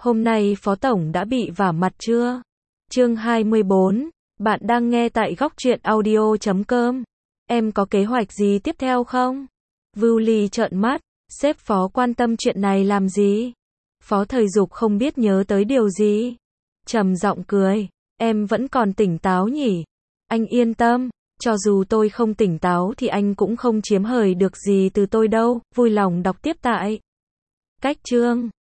Hôm nay Phó Tổng đã bị vả mặt chưa? Chương 24. Bạn đang nghe tại Góc Truyện Audio.com. Em có kế hoạch gì tiếp theo không? Vưu Ly trợn mắt. Sếp Phó quan tâm chuyện này làm gì? Phó Thời Dục không biết nhớ tới điều gì. Trầm giọng cười. Em vẫn còn tỉnh táo nhỉ? Anh yên tâm. Cho dù tôi không tỉnh táo thì anh cũng không chiếm hời được gì từ tôi đâu. Vui lòng đọc tiếp tại. Cách chương.